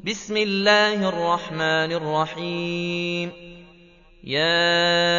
بسم الله الرحمن الرحيم. يا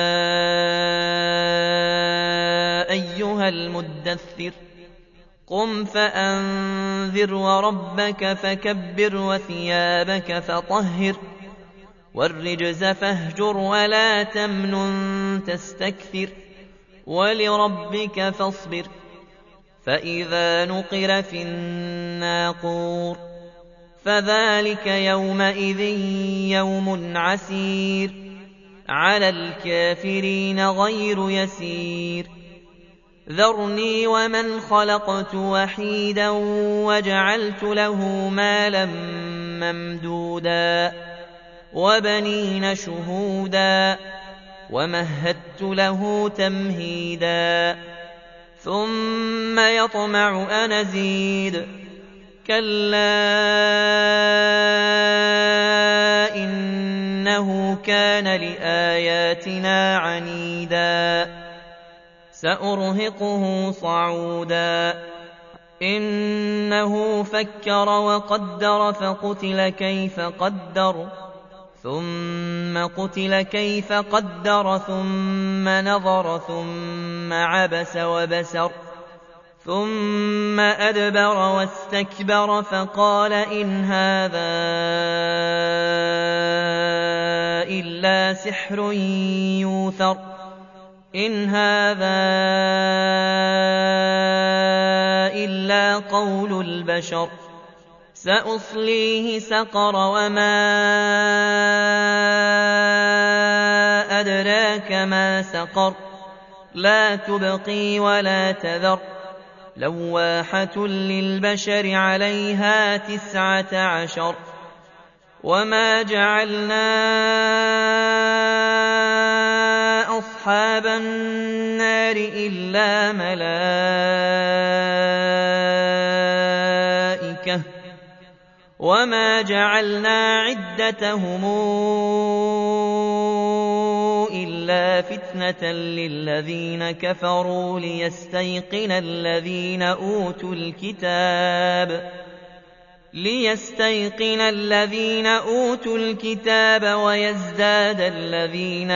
أيها المدثر قم فأنذر وربك فكبر وثيابك فطهر والرجز فاهجر ولا تمنن تستكثر ولربك فاصبر فإذا نقر في الناقور فذلك يومئذ يوم عسير على الكافرين غير يسير. ذرني ومن خلقت وحيدا وجعلت له مالا ممدودا وبنين شهودا ومهدت له تمهيدا ثم يطمع أن أزيد كلا إنه كان لآياتنا عنيدا سأرهقه صعودا إنه فكر وقدر فقتل كيف قدر ثم قتل كيف قدر ثم نظر ثم عبس وبسر ثم أدبر واستكبر فقال إن هذا إلا سحر يوثر إن هذا إلا قول البشر سأصليه سقر وما أدراك ما سقر لا تبقي ولا تذر لواحة للبشر عليها 19 وما جعلنا أصحاب النار إلا ملائكة وما جعلنا عدتهم إلا فتنة للذين كفروا ليستيقن الذين أوتوا الكتاب ويزداد الذين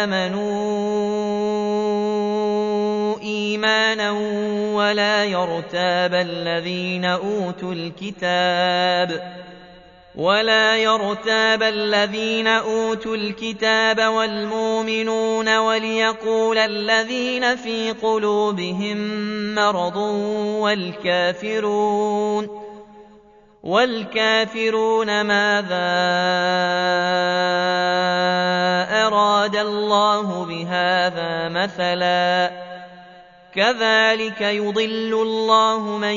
آمنوا إيمانا ولا يرتاب الذين أوتوا الكتاب والمؤمنون وليقول الذين في قلوبهم مرض والكافرون ماذا أراد الله بهذا مثلا كذلك يضل الله من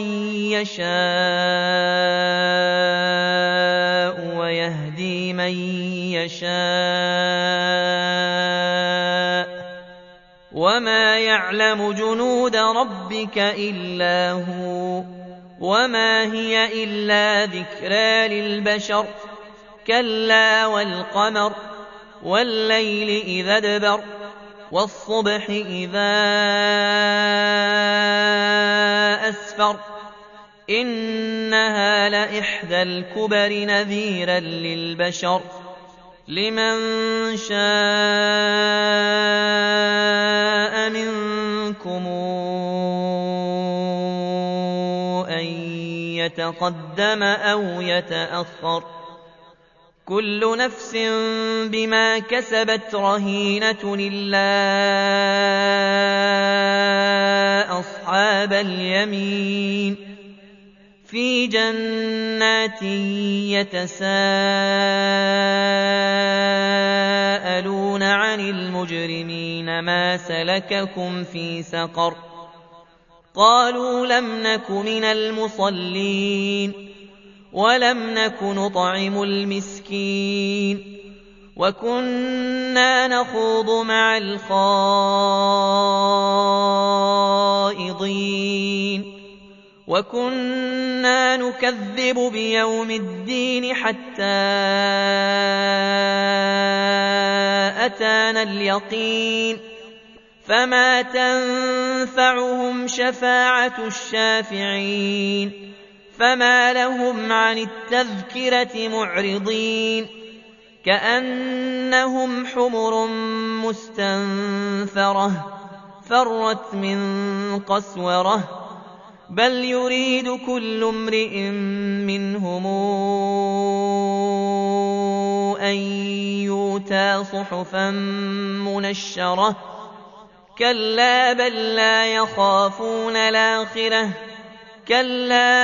يشاء ويهدي من يشاء وما يعلم جنود ربك إلا هو وما هي إلا ذكرى للبشر كلا والقمر والليل إذا ادبر والصبح إذا أسفر إنها لإحدى الكبر نذيرا للبشر لمن شاء منكم أن يتقدم أو يتأخر كل نفس بما كسبت رهينة إلا أصحاب اليمين في جنات يتساءلون عن المجرمين ما سلككم في سقر قالوا لم نك من المصلين ولم نك نطعم المسكين وكنا نخوض مع الخائضين وكنا نكذب بيوم الدين حتى أتانا اليقين فما تنفعهم شفاعة الشافعين فما لهم عن التذكرة معرضين كأنهم حمر مستنفرة فرت من قسورة بل يريد كل امرئ منهم أن يؤتى صحفا منشرة كلا بل لا يخافون الآخرة كلا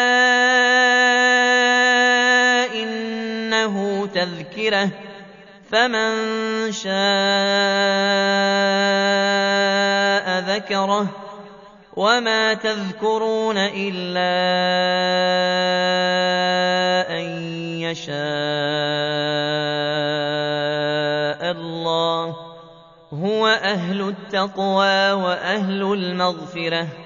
إنه تذكرة فمن شاء ذكره وما تذكرون إلا أن يشاء الله هو أهل التقوى وأهل المغفرة